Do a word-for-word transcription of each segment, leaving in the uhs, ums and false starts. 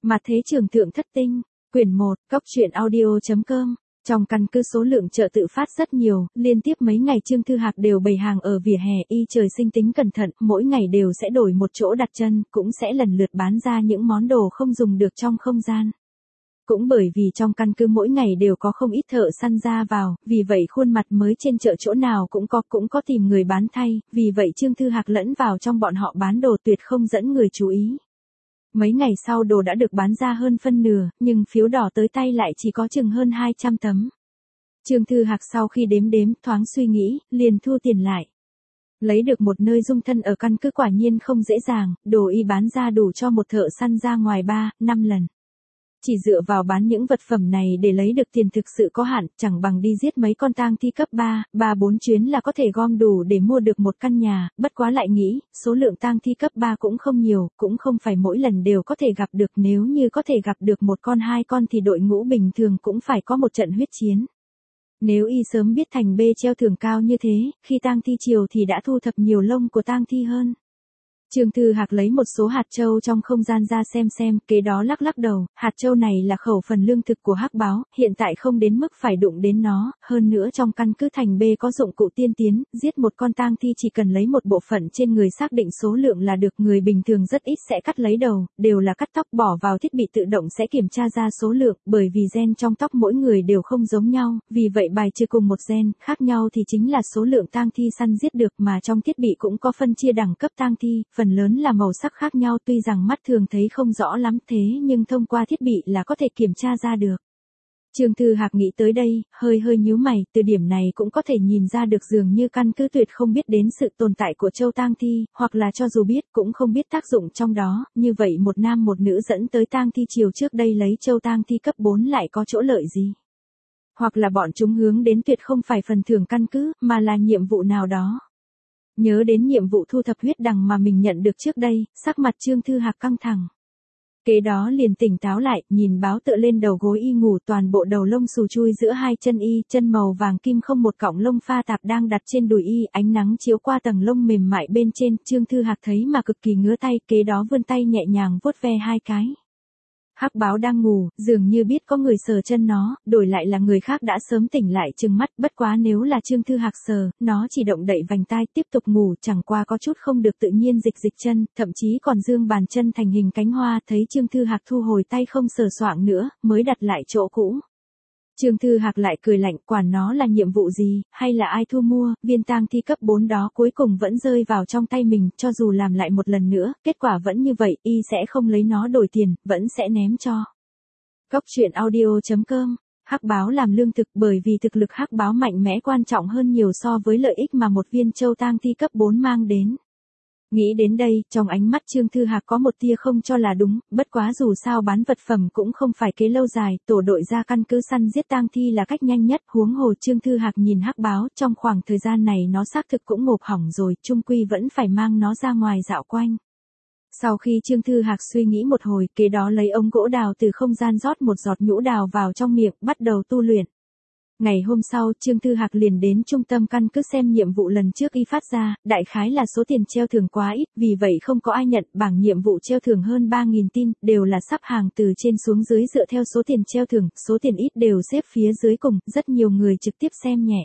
Mặt thế trường thượng thất tinh, quyển một, cóc truyện audio.com. Trong căn cứ số lượng chợ tự phát rất nhiều, liên tiếp mấy ngày Trương Thư Hạc đều bày hàng ở vỉa hè, y trời sinh tính cẩn thận, mỗi ngày đều sẽ đổi một chỗ đặt chân, cũng sẽ lần lượt bán ra những món đồ không dùng được trong không gian. Cũng bởi vì trong căn cứ mỗi ngày đều có không ít thợ săn ra vào, vì vậy khuôn mặt mới trên chợ chỗ nào cũng có, cũng có tìm người bán thay, vì vậy Trương Thư Hạc lẫn vào trong bọn họ bán đồ tuyệt không dẫn người chú ý. Mấy ngày sau đồ đã được bán ra hơn phân nửa, nhưng phiếu đỏ tới tay lại chỉ có chừng hơn hai trăm tấm. Trương Thư Hạc sau khi đếm đếm, thoáng suy nghĩ, liền thu tiền lại. Lấy được một nơi dung thân ở căn cứ quả nhiên không dễ dàng, đồ y bán ra đủ cho một thợ săn ra ngoài ba, năm lần. Chỉ dựa vào bán những vật phẩm này để lấy được tiền thực sự có hạn, chẳng bằng đi giết mấy con tang thi cấp ba, ba bốn chuyến là có thể gom đủ để mua được một căn nhà, bất quá lại nghĩ, số lượng tang thi cấp ba cũng không nhiều, cũng không phải mỗi lần đều có thể gặp được, nếu như có thể gặp được một con hai con thì đội ngũ bình thường cũng phải có một trận huyết chiến. Nếu y sớm biết thành bê treo thưởng cao như thế, khi tang thi chiều thì đã thu thập nhiều lông của tang thi hơn. Trương Thư Hạc lấy một số hạt châu trong không gian ra xem xem, kế đó lắc lắc đầu, hạt châu này là khẩu phần lương thực của hắc báo, hiện tại không đến mức phải đụng đến nó, hơn nữa trong căn cứ thành B có dụng cụ tiên tiến, giết một con tang thi chỉ cần lấy một bộ phận trên người xác định số lượng là được, người bình thường rất ít sẽ cắt lấy đầu, đều là cắt tóc bỏ vào thiết bị tự động sẽ kiểm tra ra số lượng, bởi vì gen trong tóc mỗi người đều không giống nhau, vì vậy bài trừ cùng một gen, khác nhau thì chính là số lượng tang thi săn giết được, mà trong thiết bị cũng có phân chia đẳng cấp tang thi. Phần lớn là màu sắc khác nhau, tuy rằng mắt thường thấy không rõ lắm thế nhưng thông qua thiết bị là có thể kiểm tra ra được. Trương Thư Hạc nghĩ tới đây, hơi hơi nhíu mày, từ điểm này cũng có thể nhìn ra được dường như căn cứ tuyệt không biết đến sự tồn tại của châu tang thi, hoặc là cho dù biết cũng không biết tác dụng trong đó, như vậy một nam một nữ dẫn tới tang thi chiều trước đây lấy châu tang thi cấp bốn lại có chỗ lợi gì? Hoặc là bọn chúng hướng đến tuyệt không phải phần thưởng căn cứ, mà là nhiệm vụ nào đó. Nhớ đến nhiệm vụ thu thập huyết đằng mà mình nhận được trước đây, sắc mặt Trương Thư Hạc căng thẳng. Kế đó liền tỉnh táo lại, nhìn báo tựa lên đầu gối y ngủ, toàn bộ đầu lông xù chui giữa hai chân y, chân màu vàng kim không một cọng lông pha tạp đang đặt trên đùi y, ánh nắng chiếu qua tầng lông mềm mại bên trên, Trương Thư Hạc thấy mà cực kỳ ngứa tay, kế đó vươn tay nhẹ nhàng vuốt ve hai cái. Hắc báo đang ngủ, dường như biết có người sờ chân nó, đổi lại là người khác đã sớm tỉnh lại trừng mắt, bất quá nếu là Trương Thư Hạc sờ, nó chỉ động đậy vành tai tiếp tục ngủ, chẳng qua có chút không được tự nhiên dịch dịch chân, thậm chí còn dương bàn chân thành hình cánh hoa, thấy Trương Thư Hạc thu hồi tay không sờ soạng nữa, mới đặt lại chỗ cũ. Trương Thư Hạc lại cười lạnh, quản nó là nhiệm vụ gì, hay là ai thu mua, viên tang thi cấp bốn đó cuối cùng vẫn rơi vào trong tay mình, cho dù làm lại một lần nữa, kết quả vẫn như vậy, y sẽ không lấy nó đổi tiền, vẫn sẽ ném cho. Cóc truyện audio.com. Hắc báo làm lương thực, bởi vì thực lực hắc báo mạnh mẽ quan trọng hơn nhiều so với lợi ích mà một viên châu tang thi cấp bốn mang đến. Nghĩ đến đây, trong ánh mắt Trương Thư Hạc có một tia không cho là đúng, bất quá dù sao bán vật phẩm cũng không phải kế lâu dài, tổ đội ra căn cứ săn giết tang thi là cách nhanh nhất, huống hồ Trương Thư Hạc nhìn hắc báo, trong khoảng thời gian này nó xác thực cũng ngộp hỏng rồi, chung quy vẫn phải mang nó ra ngoài dạo quanh. Sau khi Trương Thư Hạc suy nghĩ một hồi, kế đó lấy ống gỗ đào từ không gian rót một giọt nhũ đào vào trong miệng, bắt đầu tu luyện. Ngày hôm sau, Trương Thư Hạc liền đến trung tâm căn cứ xem nhiệm vụ lần trước y phát ra, đại khái là số tiền treo thưởng quá ít, vì vậy không có ai nhận, bảng nhiệm vụ treo thưởng hơn ba nghìn tin, đều là sắp hàng từ trên xuống dưới dựa theo số tiền treo thưởng, số tiền ít đều xếp phía dưới cùng, rất nhiều người trực tiếp xem nhẹ.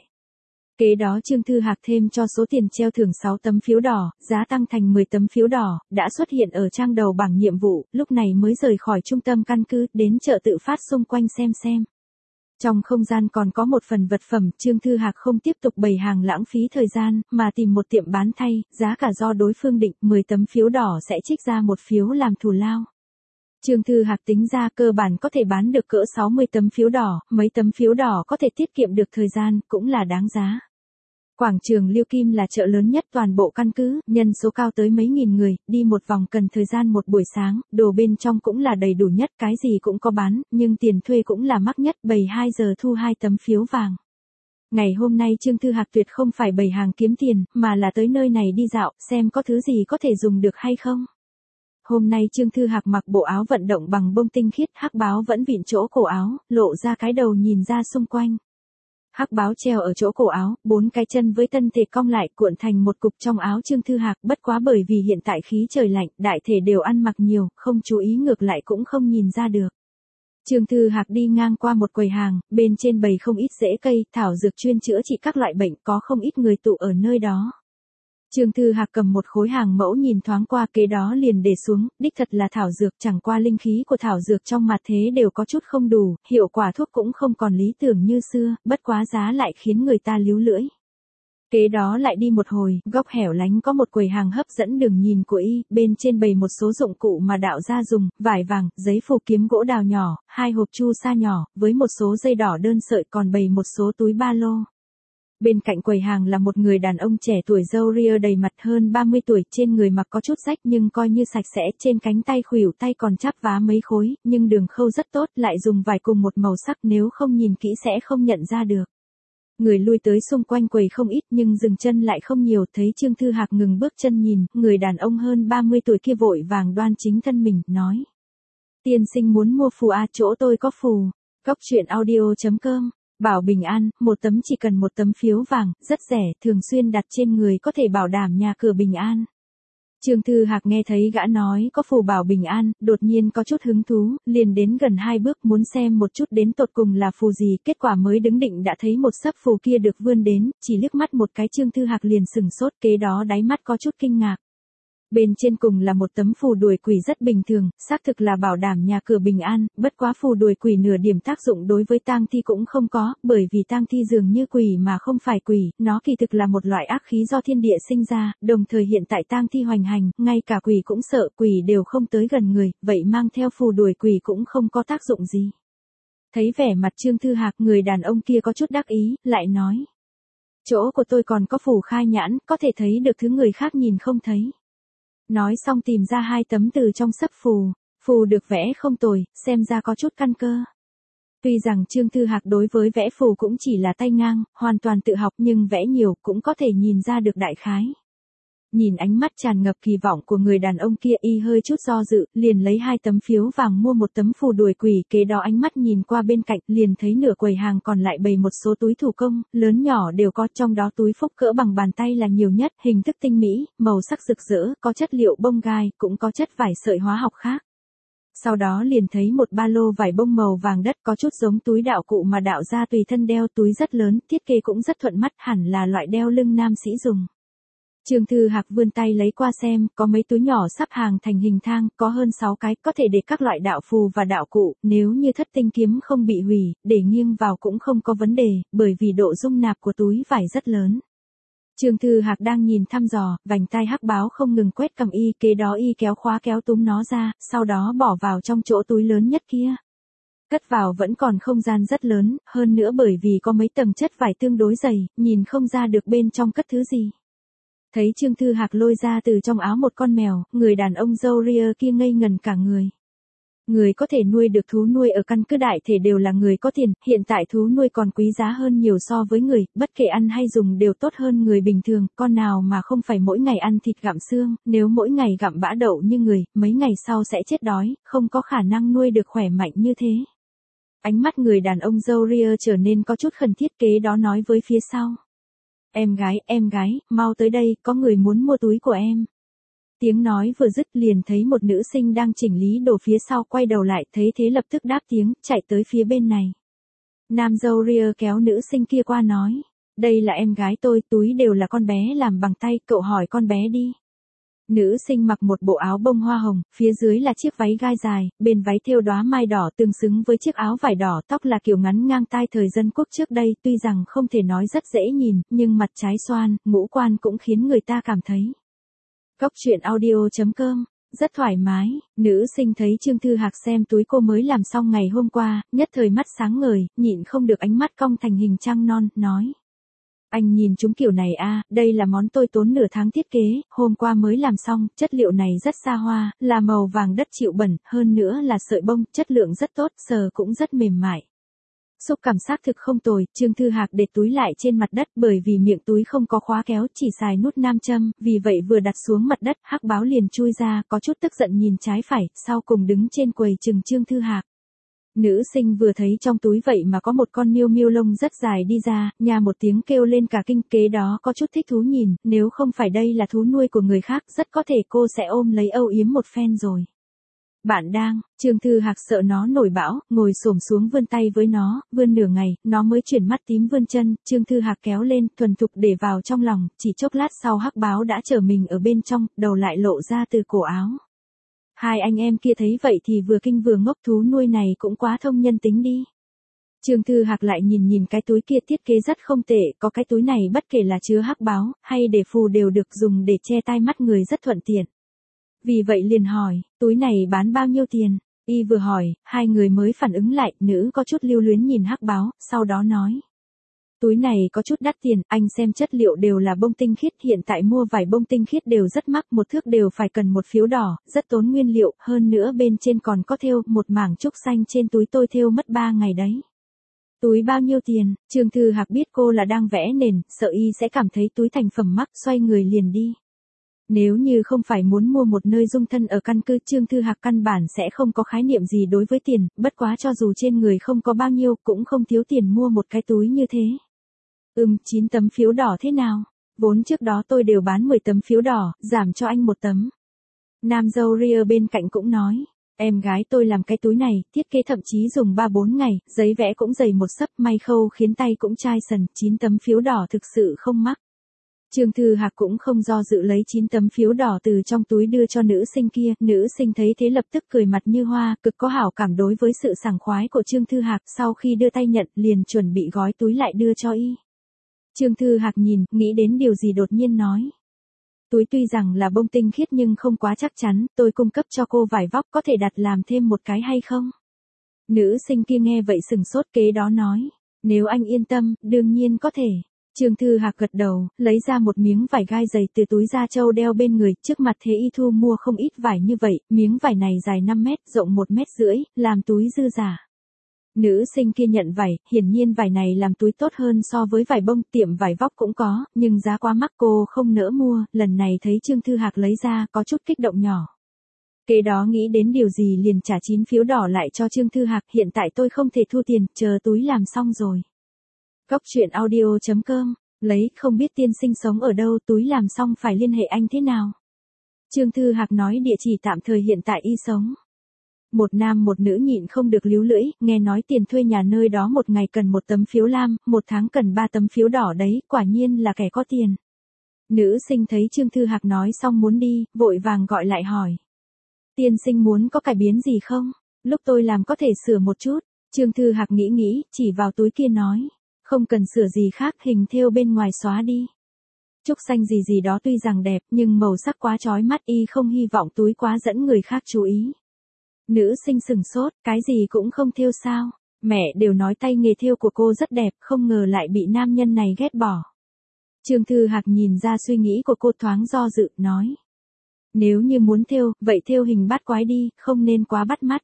Kế đó Trương Thư Hạc thêm cho số tiền treo thưởng sáu tấm phiếu đỏ, giá tăng thành mười tấm phiếu đỏ, đã xuất hiện ở trang đầu bảng nhiệm vụ, lúc này mới rời khỏi trung tâm căn cứ, đến chợ tự phát xung quanh xem xem. Trong không gian còn có một phần vật phẩm, Trương Thư Hạc không tiếp tục bày hàng lãng phí thời gian, mà tìm một tiệm bán thay, giá cả do đối phương định, mười tấm phiếu đỏ sẽ trích ra một phiếu làm thù lao. Trương Thư Hạc tính ra cơ bản có thể bán được cỡ sáu mươi tấm phiếu đỏ, mấy tấm phiếu đỏ có thể tiết kiệm được thời gian, cũng là đáng giá. Quảng trường Liêu Kim là chợ lớn nhất toàn bộ căn cứ, nhân số cao tới mấy nghìn người, đi một vòng cần thời gian một buổi sáng, đồ bên trong cũng là đầy đủ nhất, cái gì cũng có bán, nhưng tiền thuê cũng là mắc nhất, bày hai giờ thu hai tấm phiếu vàng. Ngày hôm nay Trương Thư Hạc tuyệt không phải bày hàng kiếm tiền, mà là tới nơi này đi dạo, xem có thứ gì có thể dùng được hay không. Hôm nay Trương Thư Hạc mặc bộ áo vận động bằng bông tinh khiết, hắc báo vẫn vịn chỗ cổ áo, lộ ra cái đầu nhìn ra xung quanh. Hắc báo treo ở chỗ cổ áo, bốn cái chân với thân thể cong lại cuộn thành một cục trong áo Trương Thư Hạc, bất quá bởi vì hiện tại khí trời lạnh, đại thể đều ăn mặc nhiều, không chú ý ngược lại cũng không nhìn ra được. Trương Thư Hạc đi ngang qua một quầy hàng, bên trên bày không ít rễ cây, thảo dược chuyên chữa trị các loại bệnh, có không ít người tụ ở nơi đó. Trương Thư Hạc cầm một khối hàng mẫu nhìn thoáng qua, kế đó liền để xuống, đích thật là thảo dược, chẳng qua linh khí của thảo dược trong mặt thế đều có chút không đủ, hiệu quả thuốc cũng không còn lý tưởng như xưa, bất quá giá lại khiến người ta líu lưỡi. Kế đó lại đi một hồi, góc hẻo lánh có một quầy hàng hấp dẫn đường nhìn của y, bên trên bày một số dụng cụ mà đạo gia dùng, vải vàng, giấy phù, kiếm gỗ đào nhỏ, hai hộp chu sa nhỏ, với một số dây đỏ đơn sợi, còn bày một số túi ba lô. Bên cạnh quầy hàng là một người đàn ông trẻ tuổi râu ria đầy mặt, hơn ba mươi tuổi, trên người mặc có chút rách nhưng coi như sạch sẽ, trên cánh tay khuỷu tay còn chắp vá mấy khối, nhưng đường khâu rất tốt, lại dùng vải cùng một màu sắc, nếu không nhìn kỹ sẽ không nhận ra được. Người lui tới xung quanh quầy không ít nhưng dừng chân lại không nhiều, thấy Trương Thư Hạc ngừng bước chân nhìn, người đàn ông hơn ba mươi tuổi kia vội vàng đoan chính thân mình, nói. Tiên sinh muốn mua phù à, chỗ tôi có phù. Góc truyện audio chấm com. Bảo bình an, một tấm chỉ cần một tấm phiếu vàng, rất rẻ, thường xuyên đặt trên người có thể bảo đảm nhà cửa bình an. Trương Thư Hạc nghe thấy gã nói có phù bảo bình an, đột nhiên có chút hứng thú, liền đến gần hai bước muốn xem một chút đến tột cùng là phù gì, kết quả mới đứng định đã thấy một sấp phù kia được vươn đến, chỉ liếc mắt một cái Trương Thư Hạc liền sừng sốt, kế đó đáy mắt có chút kinh ngạc. Bên trên cùng là một tấm phù đuổi quỷ rất bình thường, xác thực là bảo đảm nhà cửa bình an, bất quá phù đuổi quỷ nửa điểm tác dụng đối với tang thi cũng không có, bởi vì tang thi dường như quỷ mà không phải quỷ, nó kỳ thực là một loại ác khí do thiên địa sinh ra, đồng thời hiện tại tang thi hoành hành, ngay cả quỷ cũng sợ, quỷ đều không tới gần người, vậy mang theo phù đuổi quỷ cũng không có tác dụng gì. Thấy vẻ mặt Trương Thư Hạc, người đàn ông kia có chút đắc ý, lại nói. Chỗ của tôi còn có phù khai nhãn, có thể thấy được thứ người khác nhìn không thấy. Nói xong tìm ra hai tấm từ trong sấp phù, phù được vẽ không tồi, xem ra có chút căn cơ. Tuy rằng Trương Thư Hạc đối với vẽ phù cũng chỉ là tay ngang, hoàn toàn tự học nhưng vẽ nhiều cũng có thể nhìn ra được đại khái. Nhìn ánh mắt tràn ngập kỳ vọng của người đàn ông kia, y hơi chút do dự, liền lấy hai tấm phiếu vàng mua một tấm phù đuổi quỷ, kế đó ánh mắt nhìn qua bên cạnh, liền thấy nửa quầy hàng còn lại bày một số túi thủ công, lớn nhỏ đều có, trong đó túi phúc cỡ bằng bàn tay là nhiều nhất, hình thức tinh mỹ, màu sắc rực rỡ, có chất liệu bông gai, cũng có chất vải sợi hóa học khác. Sau đó liền thấy một ba lô vải bông màu vàng đất, có chút giống túi đạo cụ mà đạo gia tùy thân đeo, túi rất lớn, thiết kế cũng rất thuận mắt, hẳn là loại đeo lưng nam sĩ dùng. Trương Thư Hạc vươn tay lấy qua xem, có mấy túi nhỏ sắp hàng thành hình thang, có hơn sáu cái, có thể để các loại đạo phù và đạo cụ, nếu như thất tinh kiếm không bị hủy, để nghiêng vào cũng không có vấn đề, bởi vì độ dung nạp của túi vải rất lớn. Trương Thư Hạc đang nhìn thăm dò, vành tai hắc báo không ngừng quét cầm y, kế đó y kéo khóa kéo túm nó ra, sau đó bỏ vào trong chỗ túi lớn nhất kia. Cất vào vẫn còn không gian rất lớn, hơn nữa bởi vì có mấy tầng chất vải tương đối dày, nhìn không ra được bên trong cất thứ gì. Thấy Trương Thư Hạc lôi ra từ trong áo một con mèo, người đàn ông râu ria kia ngây ngần cả người. Người có thể nuôi được thú nuôi ở căn cứ đại thể đều là người có tiền, hiện tại thú nuôi còn quý giá hơn nhiều so với người, bất kể ăn hay dùng đều tốt hơn người bình thường, con nào mà không phải mỗi ngày ăn thịt gặm xương, nếu mỗi ngày gặm bã đậu như người, mấy ngày sau sẽ chết đói, không có khả năng nuôi được khỏe mạnh như thế. Ánh mắt người đàn ông râu ria trở nên có chút khẩn thiết, kế đó nói với phía sau. Em gái, em gái, mau tới đây, có người muốn mua túi của em. Tiếng nói vừa dứt liền thấy một nữ sinh đang chỉnh lý đồ phía sau quay đầu lại, thấy thế lập tức đáp tiếng, chạy tới phía bên này. Nam râu ria kéo nữ sinh kia qua nói, đây là em gái tôi, túi đều là con bé làm bằng tay, cậu hỏi con bé đi. Nữ sinh mặc một bộ áo bông hoa hồng, phía dưới là chiếc váy gai dài, bên váy thêu đóa mai đỏ tương xứng với chiếc áo vải đỏ, tóc là kiểu ngắn ngang tai thời dân quốc trước đây, tuy rằng không thể nói rất dễ nhìn, nhưng mặt trái xoan, ngũ quan cũng khiến người ta cảm thấy. Góc truyện audio chấm com, rất thoải mái, nữ sinh thấy Trương Thư Hạc xem túi cô mới làm xong ngày hôm qua, nhất thời mắt sáng ngời, nhịn không được ánh mắt cong thành hình trăng non, nói. Anh nhìn chúng kiểu này a, đây là món tôi tốn nửa tháng thiết kế, hôm qua mới làm xong, chất liệu này rất xa hoa, là màu vàng đất chịu bẩn, hơn nữa là sợi bông, chất lượng rất tốt, sờ cũng rất mềm mại. Xúc cảm xác thực không tồi, Trương Thư Hạc để túi lại trên mặt đất bởi vì miệng túi không có khóa kéo, chỉ xài nút nam châm, vì vậy vừa đặt xuống mặt đất, hắc báo liền chui ra, có chút tức giận nhìn trái phải, sau cùng đứng trên quầy chừng Trương Thư Hạc. Nữ sinh vừa thấy trong túi vậy mà có một con miêu miêu lông rất dài đi ra, nhà một tiếng kêu lên cả kinh, kế đó có chút thích thú nhìn, nếu không phải đây là thú nuôi của người khác, rất có thể cô sẽ ôm lấy âu yếm một phen rồi. Bạn đang, Trương Thư Hạc sợ nó nổi bão, ngồi xổm xuống vươn tay với nó, vươn nửa ngày, nó mới chuyển mắt tím vươn chân, Trương Thư Hạc kéo lên, thuần thục để vào trong lòng, chỉ chốc lát sau hắc báo đã trở mình ở bên trong, đầu lại lộ ra từ cổ áo. Hai anh em kia thấy vậy thì vừa kinh vừa ngốc, thú nuôi này cũng quá thông nhân tính đi. Trương Thư Hạc lại nhìn nhìn cái túi kia, thiết kế rất không tệ, có cái túi này bất kể là chứa hắc báo, hay để phù đều được dùng để che tai mắt người rất thuận tiện. Vì vậy liền hỏi, túi này bán bao nhiêu tiền? Y vừa hỏi, hai người mới phản ứng lại, nữ có chút lưu luyến nhìn hắc báo, sau đó nói. Túi này có chút đắt tiền, anh xem chất liệu đều là bông tinh khiết, hiện tại mua vải bông tinh khiết đều rất mắc, một thước đều phải cần một phiếu đỏ, rất tốn nguyên liệu, hơn nữa bên trên còn có thêu, một mảng trúc xanh trên túi tôi thêu mất ba ngày đấy. Túi bao nhiêu tiền? Trương Thư Hạc biết cô là đang vẽ nền, sợ Y sẽ cảm thấy túi thành phẩm mắc, xoay người liền đi. Nếu như không phải muốn mua một nơi dung thân ở căn cứ, Trương Thư Hạc căn bản sẽ không có khái niệm gì đối với tiền, bất quá cho dù trên người không có bao nhiêu, cũng không thiếu tiền mua một cái túi như thế. Ừm, chín tấm phiếu đỏ thế nào? Vốn trước đó tôi đều bán mười tấm phiếu đỏ, giảm cho anh một tấm. Nam dâu Ria bên cạnh cũng nói, em gái tôi làm cái túi này, thiết kế thậm chí dùng ba bốn ngày, giấy vẽ cũng dày một xấp, may khâu khiến tay cũng chai sần, chín tấm phiếu đỏ thực sự không mắc. Trương Thư Hạc cũng không do dự lấy chín tấm phiếu đỏ từ trong túi đưa cho nữ sinh kia, nữ sinh thấy thế lập tức cười mặt như hoa, cực có hảo cảm đối với sự sảng khoái của Trương Thư Hạc, sau khi đưa tay nhận, liền chuẩn bị gói túi lại đưa cho Y. Trương Thư Hạc nhìn, nghĩ đến điều gì đột nhiên nói. Túi tuy rằng là bông tinh khiết nhưng không quá chắc chắn, tôi cung cấp cho cô vải vóc, có thể đặt làm thêm một cái hay không? Nữ sinh kia nghe vậy sừng sốt, kế đó nói, nếu anh yên tâm, đương nhiên có thể. Trương Thư Hạc gật đầu, lấy ra một miếng vải gai dày từ túi da trâu đeo bên người, trước mặt thế Y thu mua không ít vải như vậy, miếng vải này dài năm mét, rộng một mét rưỡi, làm túi dư giả. Nữ sinh kia nhận vải, hiển nhiên vải này làm túi tốt hơn so với vải bông, tiệm vải vóc cũng có, nhưng giá quá mắc cô không nỡ mua, lần này thấy Trương Thư Hạc lấy ra, có chút kích động nhỏ. Kế đó nghĩ đến điều gì liền trả chín phiếu đỏ lại cho Trương Thư Hạc, hiện tại tôi không thể thu tiền, chờ túi làm xong rồi. Góc truyện audio chấm com, lấy, không biết tiên sinh sống ở đâu, túi làm xong phải liên hệ anh thế nào? Trương Thư Hạc nói địa chỉ tạm thời hiện tại Y sống. Một nam một nữ nhịn không được líu lưỡi, nghe nói tiền thuê nhà nơi đó một ngày cần một tấm phiếu lam, một tháng cần ba tấm phiếu đỏ đấy, quả nhiên là kẻ có tiền. Nữ sinh thấy Trương Thư Hạc nói xong muốn đi, vội vàng gọi lại hỏi. Tiên sinh muốn có cải biến gì không? Lúc tôi làm có thể sửa một chút. Trương Thư Hạc nghĩ nghĩ, chỉ vào túi kia nói. Không cần sửa gì khác, hình thêu bên ngoài xóa đi. Trúc xanh gì gì đó tuy rằng đẹp, nhưng màu sắc quá chói mắt, Y không hy vọng túi quá dẫn người khác chú ý. Nữ sinh sừng sốt, cái gì cũng không thêu sao? Mẹ đều nói tay nghề thêu của cô rất đẹp, không ngờ lại bị nam nhân này ghét bỏ. Trương Thư Hạc nhìn ra suy nghĩ của cô, thoáng do dự, nói. Nếu như muốn thêu, vậy thêu hình bát quái đi, không nên quá bắt mắt.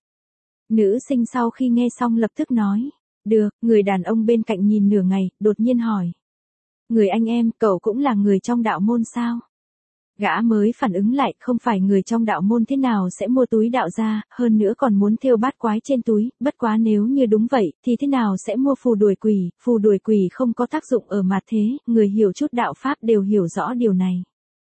Nữ sinh sau khi nghe xong lập tức nói. Được, người đàn ông bên cạnh nhìn nửa ngày, đột nhiên hỏi. Người anh em, cậu cũng là người trong đạo môn sao? Gã mới phản ứng lại, không phải người trong đạo môn thế nào sẽ mua túi đạo gia, hơn nữa còn muốn thêu bát quái trên túi, bất quá nếu như đúng vậy, thì thế nào sẽ mua phù đuổi quỷ, phù đuổi quỷ không có tác dụng ở mặt thế, người hiểu chút đạo pháp đều hiểu rõ điều này.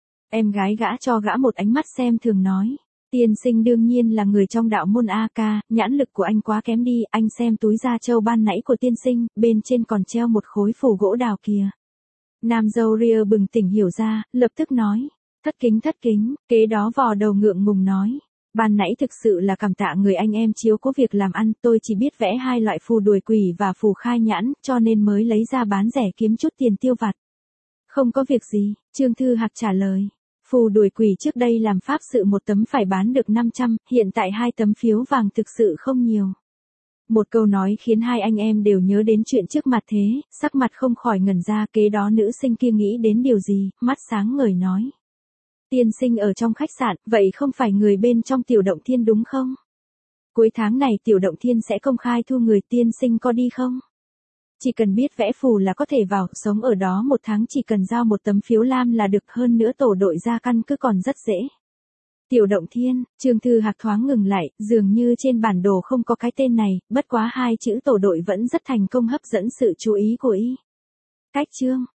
Em gái gã cho gã một ánh mắt xem thường nói. Tiên sinh đương nhiên là người trong đạo môn A ca, nhãn lực của anh quá kém đi, anh xem túi da trâu ban nãy của tiên sinh, bên trên còn treo một khối phù gỗ đào kìa. Nam dâu Ria bừng tỉnh hiểu ra, lập tức nói. Thất kính thất kính, kế đó vò đầu ngượng ngùng nói. Ban nãy thực sự là cảm tạ người anh em chiếu cố việc làm ăn, tôi chỉ biết vẽ hai loại phù đuổi quỷ và phù khai nhãn, cho nên mới lấy ra bán rẻ kiếm chút tiền tiêu vặt. Không có việc gì, Trương Thư Hạc trả lời. Phù đuổi quỷ trước đây làm pháp sự một tấm phải bán được năm trăm, hiện tại hai tấm phiếu vàng thực sự không nhiều. Một câu nói khiến hai anh em đều nhớ đến chuyện trước mặt thế, sắc mặt không khỏi ngẩn ra, kế đó nữ sinh kia nghĩ đến điều gì, mắt sáng ngời nói. Tiên sinh ở trong khách sạn, vậy không phải người bên trong Tiểu Động Thiên đúng không? Cuối tháng này Tiểu Động Thiên sẽ công khai thu người, tiên sinh có đi không? Chỉ cần biết vẽ phù là có thể vào, sống ở đó một tháng chỉ cần giao một tấm phiếu lam là được, hơn nữa tổ đội ra căn cứ còn rất dễ. Tiểu Động Thiên, Trương Thư Hạc thoáng ngừng lại, dường như trên bản đồ không có cái tên này, bất quá hai chữ tổ đội vẫn rất thành công hấp dẫn sự chú ý của y. Cách chương